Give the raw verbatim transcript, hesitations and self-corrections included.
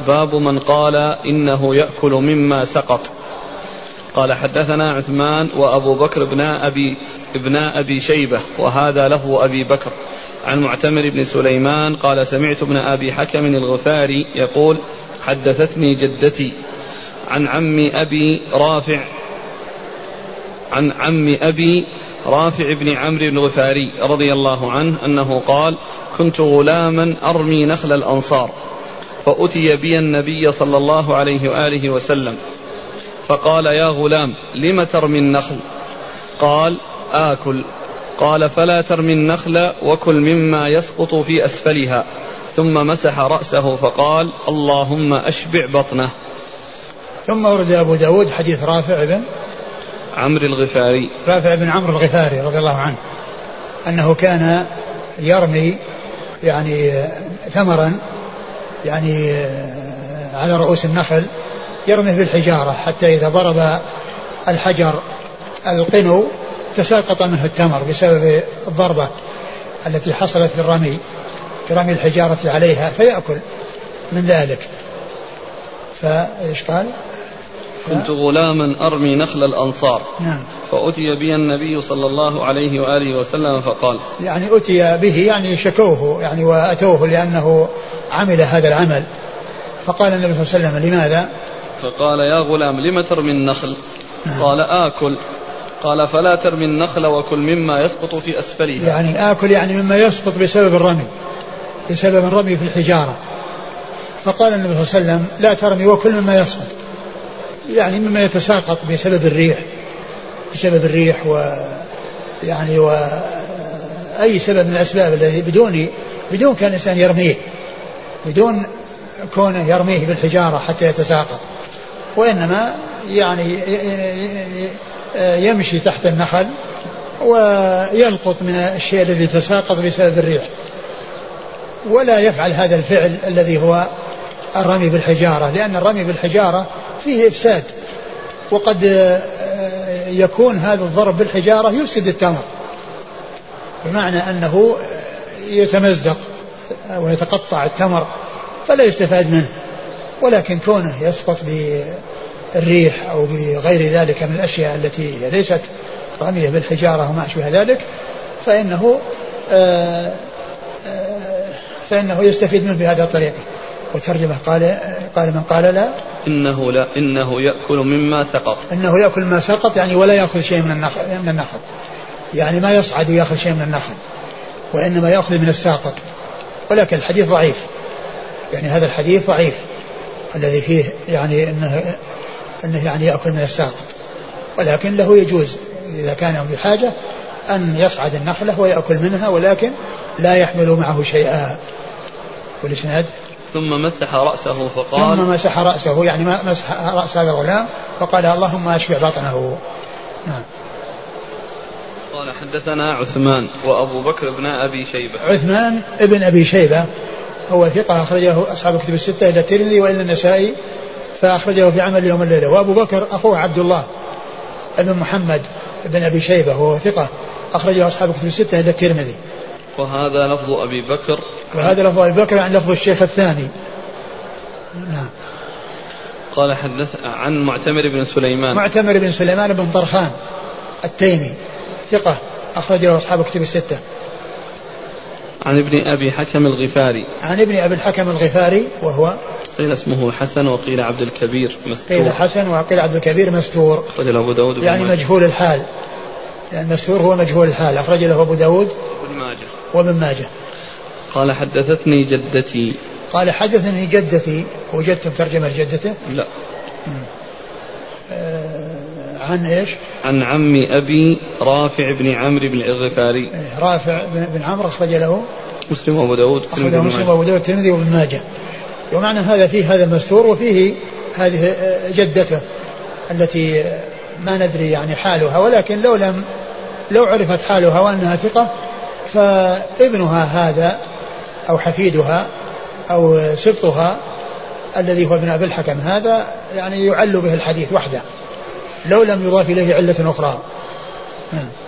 باب من قال إنه يأكل مما سقط. قال حدثنا عثمان وأبو بكر بن أبي, ابن أبي شيبة وهذا لفظ أبي بكر عن معتمر بن سليمان قال سمعت ابن أبي حكم الغفاري يقول حدثتني جدتي عن عم أبي رافع عن عم أبي رافع بن عمرو الغفاري رضي الله عنه أنه قال كنت غلاما أرمي نخل الأنصار فأتي بي النبي صلى الله عليه وآله وسلم فقال يا غلام لم ترمي النخل؟ قال آكل. قال فلا ترمي النخل وكل مما يسقط في أسفلها ثم مسح رأسه فقال اللهم أشبع بطنه. ثم ورد أبو داود حديث رافع بن عمرو الغفاري رافع بن عمرو الغفاري رضي الله عنه أنه كان يرمي يعني ثمرا يعني على رؤوس النخل يرميه بالحجارة حتى إذا ضرب الحجر القنو تساقط منه التمر بسبب الضربة التي حصلت في الرمي في رمي الحجارة عليها فيأكل من ذلك. فإيش قال؟ كنت غلاما أرمي نخل الأنصار نعم. فأتي بي النبي صلى الله عليه وآله وسلم فقال يعني أتي به يعني شكوه يعني وأتوه لأنه عمل هذا العمل فقال النبي صلى الله عليه وسلم لماذا؟ فقال يا غلام لم ترمي النخل؟ نعم. قال آكل. قال فلا ترمي النخل وكل مما يسقط في أسفلها يعني آكل يعني مما يسقط بسبب الرمي بسبب الرمي في الحجارة. فقال النبي صلى الله عليه وسلم لا ترمي وكل مما يسقط يعني مما يتساقط بسبب الريح بسبب الريح و يعني وأي سبب من الأسباب الذي بدون بدون كان الإنسان يرميه بدون كونه يرميه بالحجارة حتى يتساقط وإنما يعني يمشي تحت النخل ويلقط من الشيء الذي تساقط بسبب الريح ولا يفعل هذا الفعل الذي هو الرمي بالحجارة لأن الرمي بالحجارة فيه إفساد وقد يكون هذا الضرب بالحجارة يفسد التمر بمعنى أنه يتمزق ويتقطع التمر فلا يستفاد منه ولكن كونه يسقط بالريح أو بغير ذلك من الأشياء التي ليست رميه بالحجارة وما أشبه ذلك فإنه فإنه يستفيد منه بهذا الطريقة. وترجمة قال قال من قال لا إنه لا إنه يأكل مما سقط إنه يأكل ما سقط يعني ولا يأخذ شيء من النخل من النخل يعني ما يصعد ويأخذ شيء من النخل وإنما يأخذ من الساقط ولكن الحديث ضعيف يعني هذا الحديث ضعيف الذي فيه يعني إنه إنه يعني يأكل من الساقط ولكن له يجوز إذا كان بحاجة أن يصعد النخلة ويأكل منها ولكن لا يحمل معه شيئا. والإسناد ثم مسح رأسه فقال ثم مسح رأسه يعني ما مسح رأس هذا الغلام فقال اللهم أشبع بطنه. نعم. قال حدثنا عثمان وأبو بكر بن أبي شيبة. عثمان ابن أبي شيبة هو ثقة أخرجه أصحاب كتب الستة إلى الترمذي وإلا النسائي فأخرجه في عمل يوم الليلة. وأبو بكر أخوه عبد الله ابن محمد ابن أبي شيبة هو ثقة أخرجه أصحاب كتب الستة إلى الترمذي. وهذا لفظ أبي بكر وهذا لفظ أبي بكر عن لفظ الشيخ الثاني. نعم. قال حدث عن معتمر بن سليمان معتمر بن سليمان بن طرخان التيمي ثقة أخرجه أصحاب كتب الستة. عن ابن أبي حكم الغفاري عن ابن أبي الحكم الغفاري وهو قيل اسمه حسن وقيل عبد الكبير مستور. قيل حسن وقيل عبد الكبير مستور أخرج له أبو داود يعني مجهول الحال يعني مستور هو مجهول الحال أخرج له أبو داود وابن ماجه وابن ماجه. قال حدثتني جدتي قال حدثني جدتي. وجدتم ترجمة جدته؟ لا. آه عن إيش؟ عن عم أبي رافع بن عمرو بن الغفاري. رافع بن عمرو أخرج له مسلم وأبو داود أخرج مسلم وأبو داود الترمذي وابن ماجه. ومعنى هذا فيه هذا المستور وفيه هذه جدته التي ما ندري يعني حالها ولكن لو لم لو عرفت حالها وأنها ثقة فابنها هذا أو حفيدها أو سبطها الذي هو ابن أبي الحكم هذا يعني يعل به الحديث وحده لو لم يضاف إليه علة أخرى.